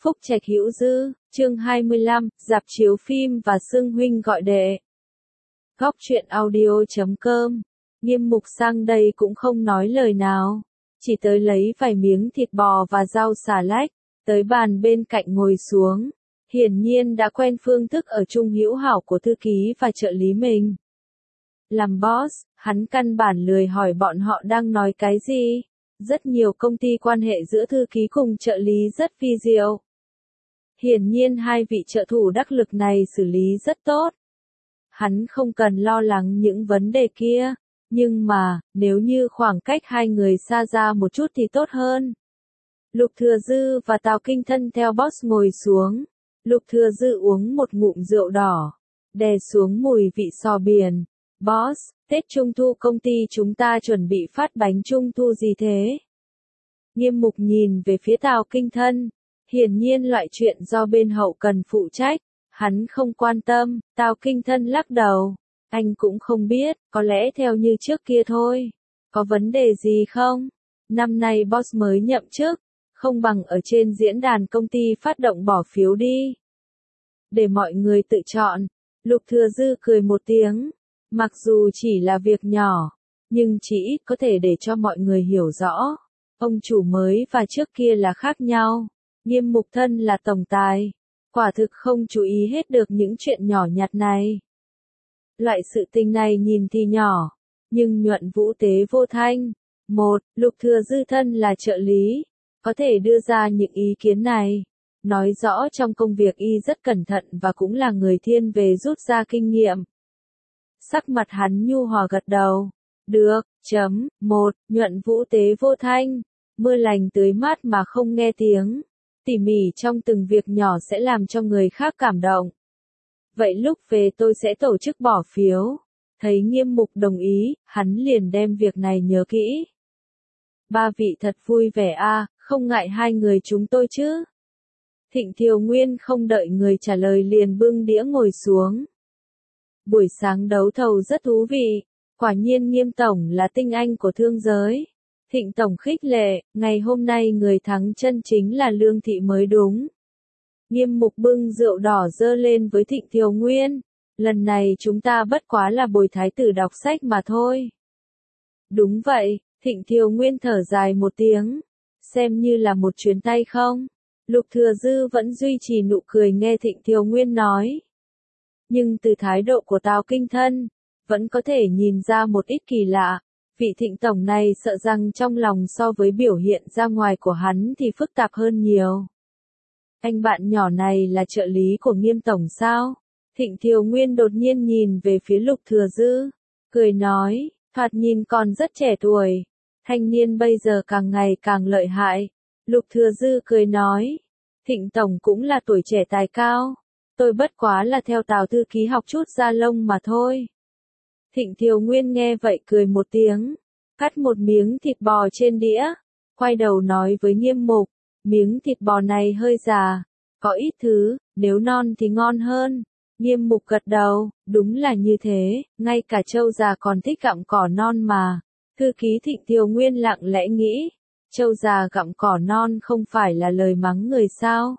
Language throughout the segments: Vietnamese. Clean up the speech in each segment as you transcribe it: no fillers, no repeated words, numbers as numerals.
Phúc Trạch Hữu Dư, chương 25, rạp chiếu phim và Sương huynh gọi đệ. Góc truyện audio.com. Nghiêm Mục sang đây cũng không nói lời nào, chỉ tới lấy vài miếng thịt bò và rau xà lách, tới bàn bên cạnh ngồi xuống. Hiển nhiên đã quen phương thức ở chung hữu hảo của thư ký và trợ lý mình. Làm boss, hắn căn bản lười hỏi bọn họ đang nói cái gì. Rất nhiều công ty quan hệ giữa thư ký cùng trợ lý rất vi diệu. Hiển nhiên hai vị trợ thủ đắc lực này xử lý rất tốt. Hắn không cần lo lắng những vấn đề kia, nhưng mà, nếu như khoảng cách hai người xa ra một chút thì tốt hơn. Lục Thừa Dư và Tào Kinh Thân theo boss ngồi xuống. Lục Thừa Dư uống một ngụm rượu đỏ, đè xuống mùi vị sò biển. Boss, Tết Trung Thu công ty chúng ta chuẩn bị phát bánh Trung Thu gì thế? Nghiêm Mục nhìn về phía Tào Kinh Thân. Hiển nhiên loại chuyện do bên hậu cần phụ trách, hắn không quan tâm. Tào Kinh Thân lắc đầu. Anh cũng không biết, có lẽ theo như trước kia thôi. Có vấn đề gì không? Năm nay boss mới nhậm chức, không bằng ở trên diễn đàn công ty phát động bỏ phiếu đi. Để mọi người tự chọn. Lục Thừa Dư cười một tiếng. Mặc dù chỉ là việc nhỏ, nhưng chỉ ít có thể để cho mọi người hiểu rõ. Ông chủ mới và trước kia là khác nhau. Nghiêm Mục thân là tổng tài, quả thực không chú ý hết được những chuyện nhỏ nhặt này. Loại sự tình này nhìn thì nhỏ, nhưng nhuận vũ tế vô thanh. Lục Thừa Dư thân là trợ lý, có thể đưa ra những ý kiến này. Nói rõ trong công việc y rất cẩn thận và cũng là người thiên về rút ra kinh nghiệm. Sắc mặt hắn nhu hòa gật đầu. Được, nhuận vũ tế vô thanh, mưa lành tưới mát mà không nghe tiếng. Tỉ mỉ trong từng việc nhỏ sẽ làm cho người khác cảm động. Vậy lúc về tôi sẽ tổ chức bỏ phiếu. Thấy Nghiêm Mục đồng ý, hắn liền đem việc này nhớ kỹ. Ba vị thật vui vẻ a, không ngại hai người chúng tôi chứ? Thịnh Thiều Nguyên không đợi người trả lời liền bưng đĩa ngồi xuống. Buổi sáng đấu thầu rất thú vị, quả nhiên Nghiêm Tổng là tinh anh của thương giới. Thịnh Tổng khích lệ, ngày hôm nay người thắng chân chính là Lương Thị mới đúng. Nghiêm Mục bưng rượu đỏ dơ lên với Thịnh Thiều Nguyên. Lần này chúng ta bất quá là bồi thái tử đọc sách mà thôi. Đúng vậy, Thịnh Thiều Nguyên thở dài một tiếng. Xem như là một chuyến tay không? Lục Thừa Dư vẫn duy trì nụ cười nghe Thịnh Thiều Nguyên nói. Nhưng từ thái độ của Tào Kinh Thân, vẫn có thể nhìn ra một ít kỳ lạ. Vị Thịnh Tổng này sợ rằng trong lòng so với biểu hiện ra ngoài của hắn thì phức tạp hơn nhiều. Anh bạn nhỏ này là trợ lý của Nghiêm Tổng sao? Thịnh Thiều Nguyên đột nhiên nhìn về phía Lục Thừa Dư, cười nói, thoạt nhìn còn rất trẻ tuổi. Thanh niên bây giờ càng ngày càng lợi hại. Lục Thừa Dư cười nói, Thịnh Tổng cũng là tuổi trẻ tài cao. Tôi bất quá là theo Tào thư ký học chút da lông mà thôi. Thịnh Thiều Nguyên nghe vậy cười một tiếng, cắt một miếng thịt bò trên đĩa, quay đầu nói với Nghiêm Mục, miếng thịt bò này hơi già, có ít thứ, nếu non thì ngon hơn. Nghiêm Mục gật đầu, đúng là như thế, ngay cả trâu già còn thích gặm cỏ non mà. Thư ký Thịnh Thiều Nguyên lặng lẽ nghĩ, trâu già gặm cỏ non không phải là lời mắng người sao?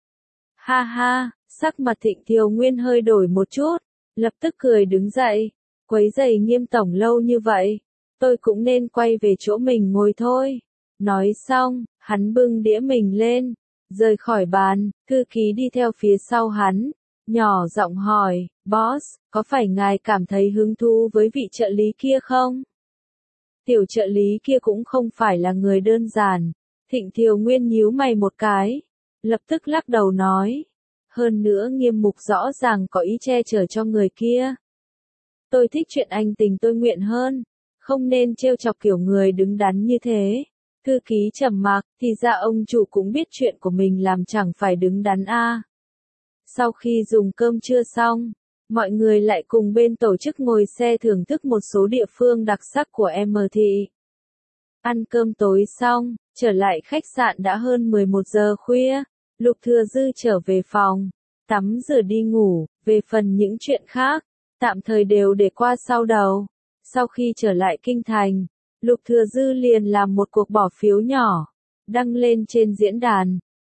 Ha ha, sắc mặt Thịnh Thiều Nguyên hơi đổi một chút, lập tức cười đứng dậy, quấy rầy Nghiêm Tổng lâu như vậy, tôi cũng nên quay về chỗ mình ngồi thôi. Nói xong, hắn bưng đĩa mình lên, rời khỏi bàn, thư ký đi theo phía sau hắn, nhỏ giọng hỏi, boss, có phải ngài cảm thấy hứng thú với vị trợ lý kia không? Tiểu trợ lý kia cũng không phải là người đơn giản. Thịnh Thiều Nguyên nhíu mày một cái, lập tức lắc đầu nói. Hơn nữa Nghiêm Mục rõ ràng có ý che chở cho người kia. Tôi thích chuyện anh tình tôi nguyện hơn, không nên trêu chọc kiểu người đứng đắn như thế. Thư ký trầm mặc, thì ra ông chủ cũng biết chuyện của mình làm chẳng phải đứng đắn a. Sau khi dùng cơm trưa xong, mọi người lại cùng bên tổ chức ngồi xe thưởng thức một số địa phương đặc sắc của M Thị. Ăn cơm tối xong, trở lại khách sạn đã hơn 11 giờ khuya, Lục Thừa Dư trở về phòng, tắm rửa đi ngủ, về phần những chuyện khác, tạm thời đều để qua sau đầu. Sau khi trở lại kinh thành, Lục Thừa Dư liền làm một cuộc bỏ phiếu nhỏ, đăng lên trên diễn đàn.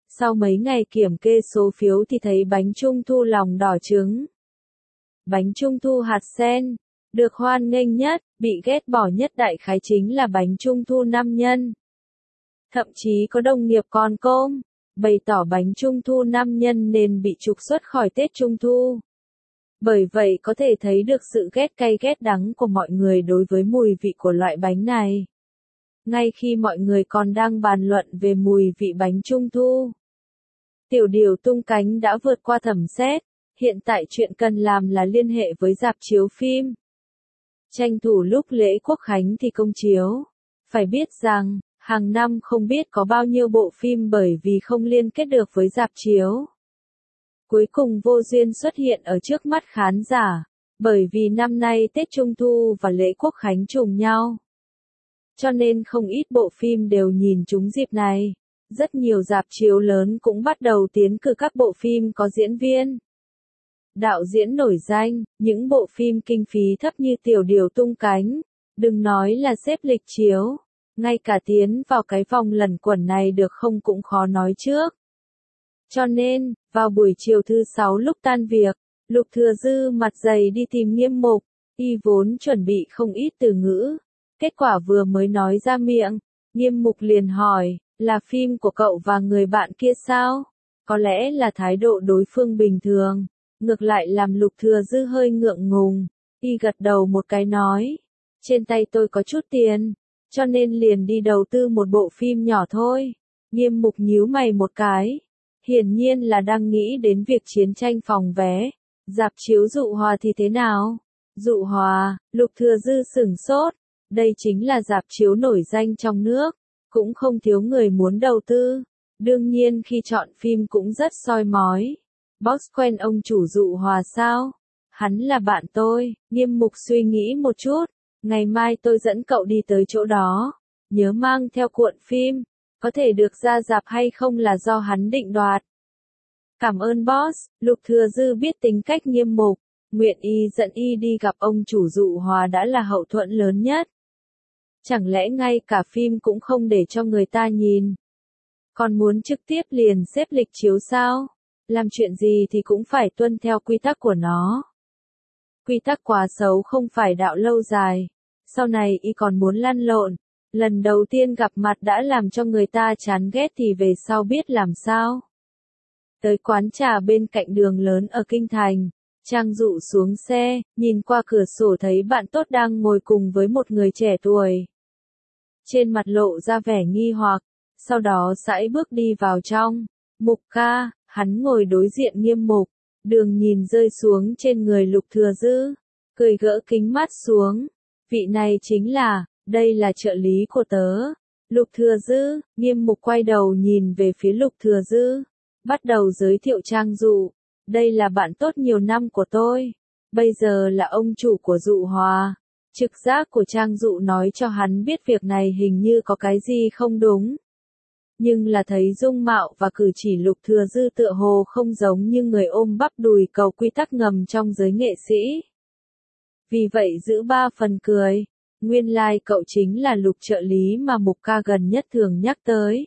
Sau mấy ngày kiểm kê số phiếu thì thấy bánh trung thu lòng đỏ trứng. Bánh trung thu hạt sen, được hoan nghênh nhất, bị ghét bỏ nhất đại khái chính là bánh trung thu 5 nhân. Thậm chí có đồng nghiệp còn côm, bày tỏ bánh trung thu 5 nhân nên bị trục xuất khỏi Tết Trung thu. Bởi vậy có thể thấy được sự ghét cay ghét đắng của mọi người đối với mùi vị của loại bánh này. Ngay khi mọi người còn đang bàn luận về mùi vị bánh trung thu, Tiểu Điều tung cánh đã vượt qua thẩm xét. Hiện tại chuyện cần làm là liên hệ với rạp chiếu phim. Tranh thủ lúc lễ Quốc khánh thì công chiếu. Phải biết rằng, hàng năm không biết có bao nhiêu bộ phim bởi vì không liên kết được với rạp chiếu. Cuối cùng vô duyên xuất hiện ở trước mắt khán giả, bởi vì năm nay Tết Trung thu và lễ Quốc khánh trùng nhau. Cho nên không ít bộ phim đều nhìn trúng dịp này. Rất nhiều rạp chiếu lớn cũng bắt đầu tiến cử các bộ phim có diễn viên, đạo diễn nổi danh, những bộ phim kinh phí thấp như Tiểu Điều tung cánh, đừng nói là xếp lịch chiếu, ngay cả tiến vào cái vòng lẩn quẩn này được không cũng khó nói trước. Cho nên, vào buổi chiều thứ 6 lúc tan việc, Lục Thừa Dư mặt dày đi tìm Nghiêm Mục, y vốn chuẩn bị không ít từ ngữ, kết quả vừa mới nói ra miệng, Nghiêm Mục liền hỏi, là phim của cậu và người bạn kia sao? Có lẽ là thái độ đối phương bình thường. Ngược lại làm Lục Thừa Dư hơi ngượng ngùng, y gật đầu một cái nói, trên tay tôi có chút tiền, cho nên liền đi đầu tư một bộ phim nhỏ thôi. Nghiêm Mục nhíu mày một cái, hiển nhiên là đang nghĩ đến việc chiến tranh phòng vé, rạp chiếu Dụ Hòa thì thế nào? Dụ Hòa, Lục Thừa Dư sửng sốt, đây chính là rạp chiếu nổi danh trong nước, cũng không thiếu người muốn đầu tư, đương nhiên khi chọn phim cũng rất soi mói. Boss quen ông chủ Dụ Hòa sao? Hắn là bạn tôi. Nghiêm Mục suy nghĩ một chút, ngày mai tôi dẫn cậu đi tới chỗ đó, nhớ mang theo cuộn phim, có thể được ra rạp hay không là do hắn định đoạt. Cảm ơn boss. Lục Thừa Dư biết tính cách Nghiêm Mục, nguyện y dẫn y đi gặp ông chủ Dụ Hòa đã là hậu thuẫn lớn nhất. Chẳng lẽ ngay cả phim cũng không để cho người ta nhìn, còn muốn trực tiếp liền xếp lịch chiếu sao? Làm chuyện gì thì cũng phải tuân theo quy tắc của nó. Quy tắc quá xấu không phải đạo lâu dài. Sau này y còn muốn lăn lộn. Lần đầu tiên gặp mặt đã làm cho người ta chán ghét thì về sau biết làm sao. Tới quán trà bên cạnh đường lớn ở Kinh Thành. Trang Dụ xuống xe, nhìn qua cửa sổ thấy bạn tốt đang ngồi cùng với một người trẻ tuổi. Trên mặt lộ ra vẻ nghi hoặc, sau đó sải bước đi vào trong. Mục ca. Hắn ngồi đối diện Nghiêm Mục, đường nhìn rơi xuống trên người Lục Thừa Dư, cười gỡ kính mắt xuống. Vị này chính là, đây là trợ lý của tớ. Lục Thừa Dư, Nghiêm Mục quay đầu nhìn về phía Lục Thừa Dư, bắt đầu giới thiệu Trang Dụ. Đây là bạn tốt nhiều năm của tôi, bây giờ là ông chủ của Dụ Hòa. Trực giác của Trang Dụ nói cho hắn biết việc này hình như có cái gì không đúng. Nhưng là thấy dung mạo và cử chỉ Lục Thừa Dư tựa hồ không giống như người ôm bắp đùi cầu quy tắc ngầm trong giới nghệ sĩ. Vì vậy giữ 3 phần cười, nguyên lai cậu chính là Lục trợ lý mà Mục ca gần nhất thường nhắc tới.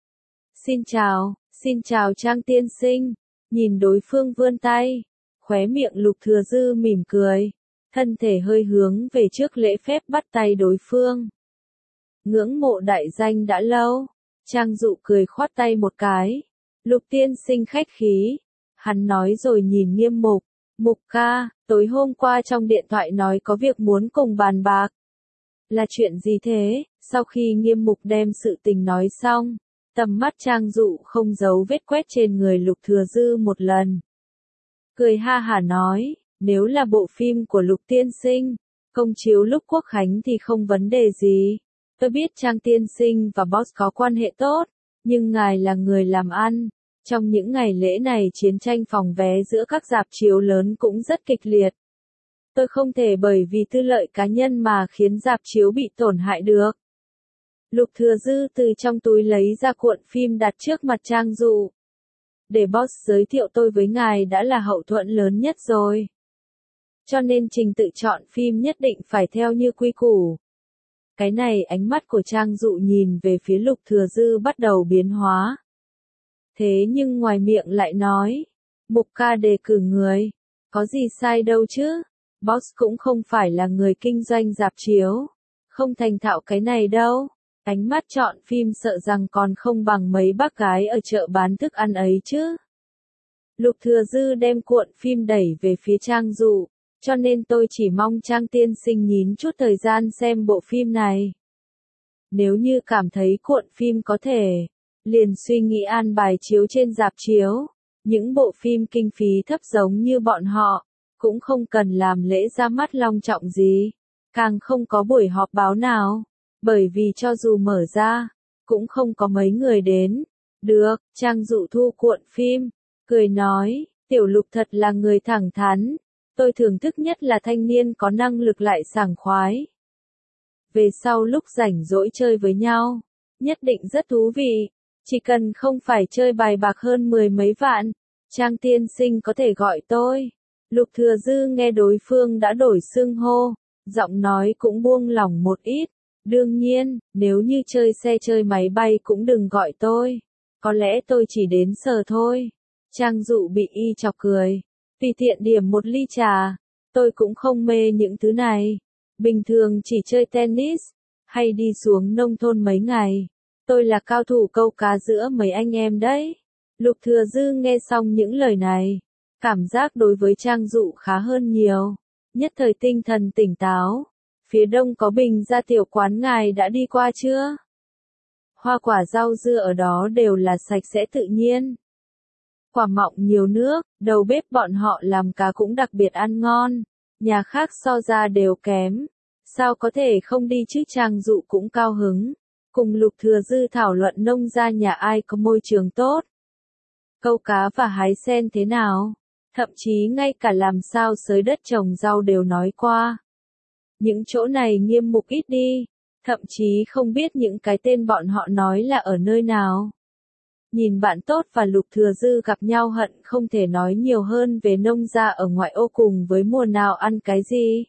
Xin chào Trang tiên sinh, nhìn đối phương vươn tay, khóe miệng Lục Thừa Dư mỉm cười, thân thể hơi hướng về trước lễ phép bắt tay đối phương. Ngưỡng mộ đại danh đã lâu. Trang Dụ cười khoát tay một cái. Lục tiên sinh khách khí. Hắn nói rồi nhìn Nghiêm Mục. Mục ca, tối hôm qua trong điện thoại nói có việc muốn cùng bàn bạc. Là chuyện gì thế? Sau khi Nghiêm Mục đem sự tình nói xong, tầm mắt Trang Dụ không giấu vết quét trên người Lục Thừa Dư một lần. Cười ha hả nói, nếu là bộ phim của Lục tiên sinh, công chiếu lúc Quốc khánh thì không vấn đề gì. Tôi biết Trang tiên sinh và boss có quan hệ tốt, nhưng ngài là người làm ăn. Trong những ngày lễ này chiến tranh phòng vé giữa các rạp chiếu lớn cũng rất kịch liệt. Tôi không thể bởi vì tư lợi cá nhân mà khiến rạp chiếu bị tổn hại được. Lục Thừa Dư từ trong túi lấy ra cuộn phim đặt trước mặt Trang Dụ. Để boss giới thiệu tôi với ngài đã là hậu thuẫn lớn nhất rồi. Cho nên trình tự chọn phim nhất định phải theo như quy củ. Cái này ánh mắt của Trang Dụ nhìn về phía Lục Thừa Dư bắt đầu biến hóa. Thế nhưng ngoài miệng lại nói, Mục ca đề cử người, có gì sai đâu chứ, boss cũng không phải là người kinh doanh rạp chiếu, không thành thạo cái này đâu. Ánh mắt chọn phim sợ rằng còn không bằng mấy bác gái ở chợ bán thức ăn ấy chứ. Lục Thừa Dư đem cuộn phim đẩy về phía Trang Dụ, cho nên tôi chỉ mong Trang tiên sinh nhín chút thời gian xem bộ phim này. Nếu như cảm thấy cuộn phim có thể, liền suy nghĩ an bài chiếu trên rạp chiếu. Những bộ phim kinh phí thấp giống như bọn họ, cũng không cần làm lễ ra mắt long trọng gì, càng không có buổi họp báo nào, bởi vì cho dù mở ra, cũng không có mấy người đến. Được, Trang Dụ thu cuộn phim, cười nói, Tiểu Lục thật là người thẳng thắn, tôi thưởng thức nhất là thanh niên có năng lực lại sảng khoái. Về sau lúc rảnh rỗi chơi với nhau, nhất định rất thú vị. Chỉ cần không phải chơi bài bạc hơn 10 mấy vạn, Trang tiên sinh có thể gọi tôi. Lục Thừa Dư nghe đối phương đã đổi xưng hô, giọng nói cũng buông lỏng một ít. Đương nhiên, nếu như chơi xe chơi máy bay cũng đừng gọi tôi. Có lẽ tôi chỉ đến sờ thôi. Trang Dụ bị y chọc cười. Tùy tiện điểm một ly trà. Tôi cũng không mê những thứ này. Bình thường chỉ chơi tennis, hay đi xuống nông thôn mấy ngày. Tôi là cao thủ câu cá giữa mấy anh em đấy. Lục Thừa Dư nghe xong những lời này, cảm giác đối với Trang Dụ khá hơn nhiều. Nhất thời tinh thần tỉnh táo. Phía đông có Bình Gia tiểu quán ngài đã đi qua chưa? Hoa quả rau dưa ở đó đều là sạch sẽ tự nhiên. Quả mọng nhiều nước, đầu bếp bọn họ làm cá cũng đặc biệt ăn ngon. Nhà khác so ra đều kém. Sao có thể không đi chứ? Trang Dụ cũng cao hứng. Cùng Lục Thừa Dư thảo luận nông gia nhà ai có môi trường tốt. Câu cá và hái sen thế nào? Thậm chí ngay cả làm sao xới đất trồng rau đều nói qua. Những chỗ này Nghiêm Mục ít đi, thậm chí không biết những cái tên bọn họ nói là ở nơi nào. Nhìn bạn tốt và Lục Thừa Dư gặp nhau hận không thể nói nhiều hơn về nông gia ở ngoại ô cùng với mùa nào ăn cái gì.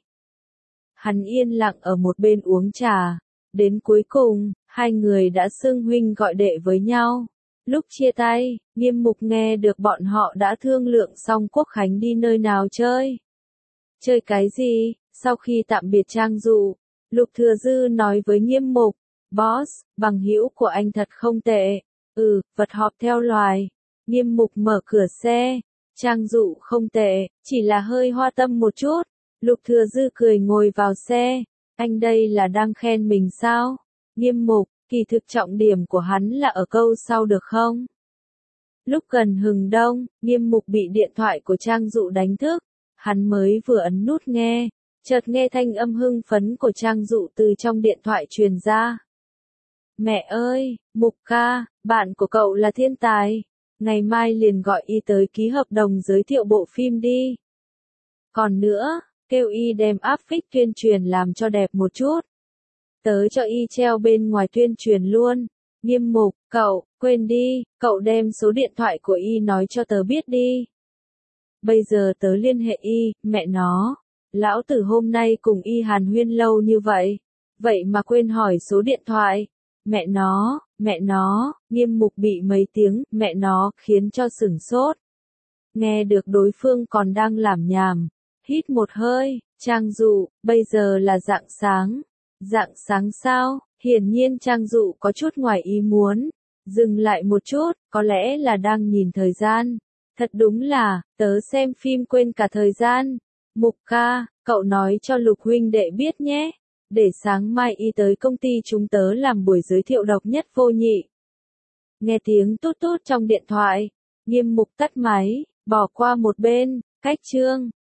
Hắn yên lặng ở một bên uống trà, đến cuối cùng, hai người đã xưng huynh gọi đệ với nhau. Lúc chia tay, Nghiêm Mục nghe được bọn họ đã thương lượng xong Quốc Khánh đi nơi nào chơi. Chơi cái gì? Sau khi tạm biệt Trang Dụ, Lục Thừa Dư nói với Nghiêm Mục, Boss, bằng hữu của anh thật không tệ. Vật họp theo loài. Nghiêm Mục mở cửa xe. Trang Dụ không tệ, chỉ là hơi hoa tâm một chút. Lục Thừa Dư cười ngồi vào xe. Anh đây là đang khen mình sao? Nghiêm Mục, kỳ thực trọng điểm của hắn là ở câu sau được không? Lúc gần hừng đông, Nghiêm Mục bị điện thoại của Trang Dụ đánh thức. Hắn mới vừa ấn nút nghe, chợt nghe thanh âm hưng phấn của Trang Dụ từ trong điện thoại truyền ra. Mẹ ơi, Mục ca, bạn của cậu là thiên tài. Ngày mai liền gọi y tới ký hợp đồng giới thiệu bộ phim đi. Còn nữa, kêu y đem áp phích tuyên truyền làm cho đẹp một chút. Tớ cho y treo bên ngoài tuyên truyền luôn. Nghiêm Mục, cậu, quên đi, cậu đem số điện thoại của y nói cho tớ biết đi. Bây giờ tớ liên hệ y, mẹ nó. Lão tử hôm nay cùng y hàn huyên lâu như vậy. Vậy mà quên hỏi số điện thoại. Mẹ nó, Nghiêm Mục bị mấy tiếng, mẹ nó, khiến cho sửng sốt. Nghe được đối phương còn đang làm nhảm. Hít một hơi, Trang Dụ, bây giờ là rạng sáng. Rạng sáng sao? Hiển nhiên Trang Dụ có chút ngoài ý muốn. Dừng lại một chút, có lẽ là đang nhìn thời gian. Thật đúng là, tớ xem phim quên cả thời gian. Mục ca, cậu nói cho Lục huynh đệ biết nhé. Để sáng mai y tới công ty chúng tớ làm buổi giới thiệu độc nhất vô nhị. Nghe tiếng tút tút trong điện thoại. Nghiêm Mục tắt máy, bỏ qua một bên, cách chương.